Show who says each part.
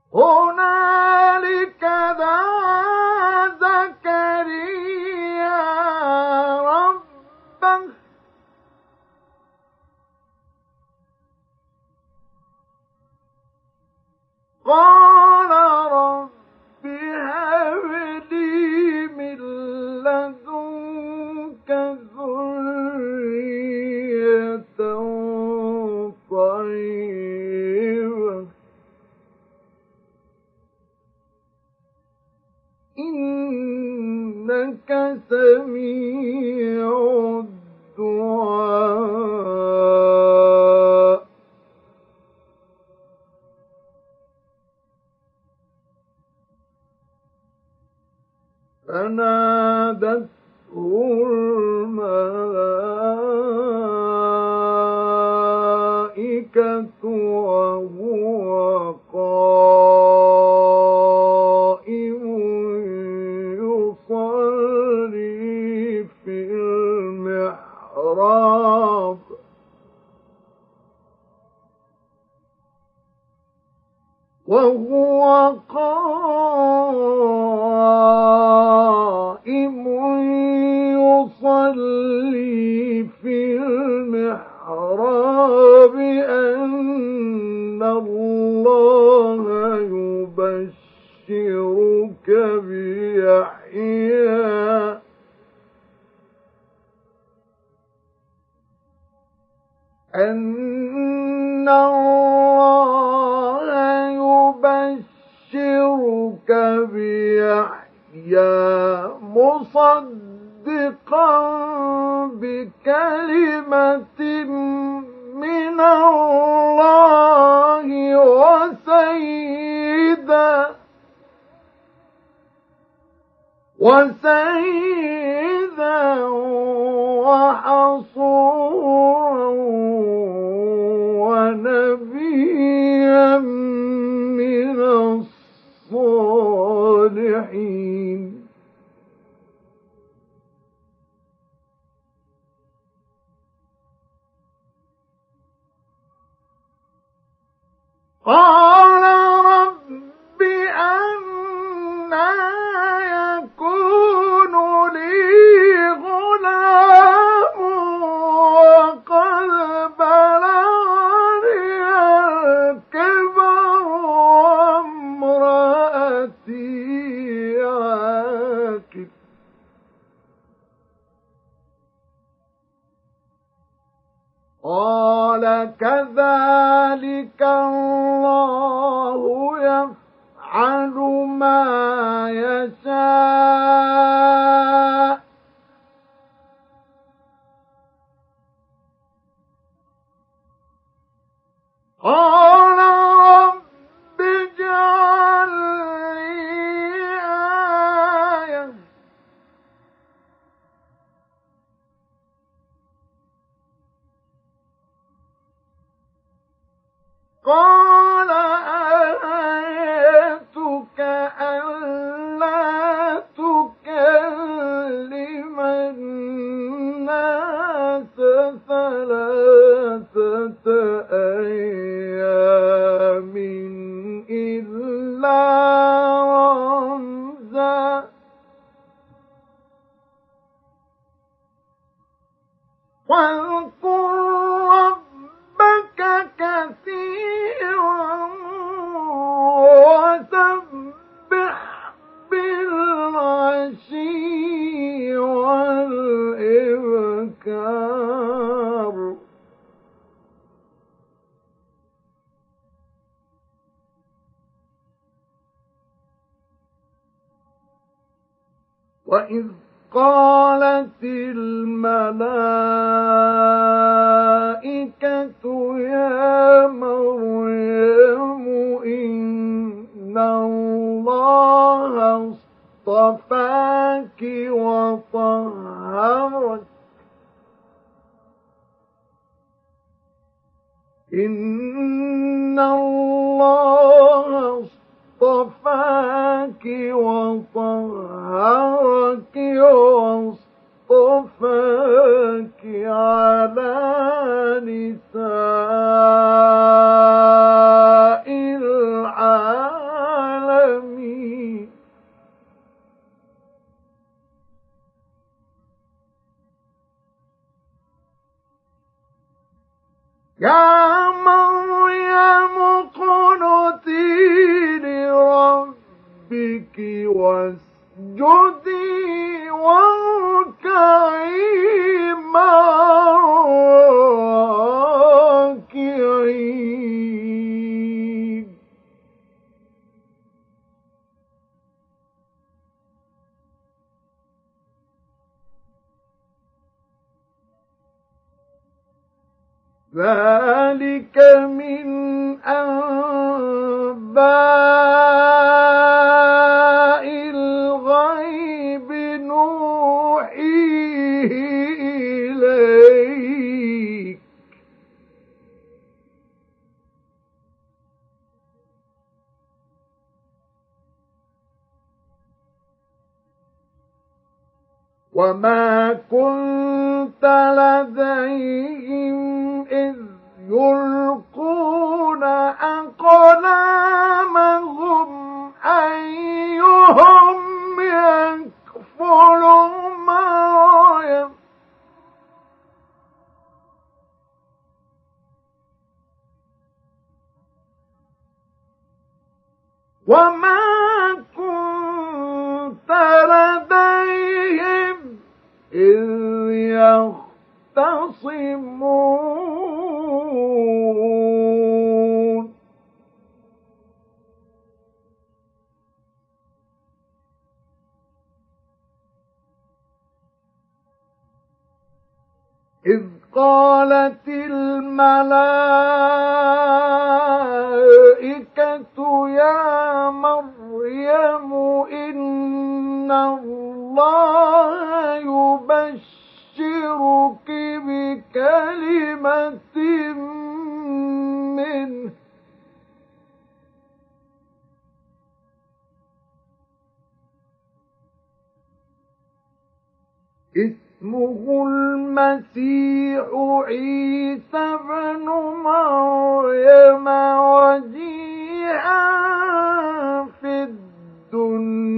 Speaker 1: هنالك دعا زكريا ربه قال رب هب لي من لدنك ذرية طيبة إنك سميع الدعاء فنادته الملائكة وهو قائم يصلي في المحراب أن الله يبشرك بيحيى مصدقا بكلمة من الله وسيدا وحصورا ونبيا من الصالحين قال رب أنى يكون لي غلام وقد بلغني الكبر وامرأتي عاقر قال كذلك الله يفعل ما يشاء قال رب اجعل لي آية قال آيتك ألا تكلم الناس ثلاثة أيام إلا رمزا واذكر ربك كثيرا وسبح بالعشي والإبكار وإذ قالت الملائكة يا مريم إن الله اصطفاك وطهرك إن الله اصطفاك وطهرك واصطفاك على نساء يا مريم اقنتي لربك واسجدي واركعي مع الراكعين. ذلك من أنباء الغيب نوحيه إليك وما كنت لديهم إذ يلقون أقلامهم أيهم يكفل مريم وما كنت لديهم إذ يختصمون إذ قالت الملائكة يا مريم إن الله يبشرك بكلمة منه اسمه المسيح عيسى بن مريم وجيها في الدنيا